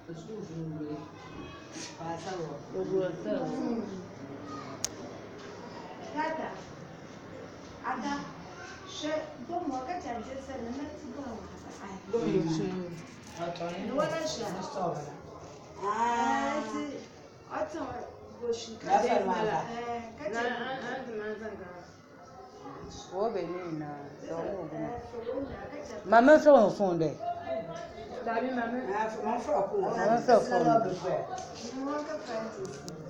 Ada, she don't work at and just send a message. Go you want to share? I thought was she Mama so on phone there. Daddy, Mamma, I'm from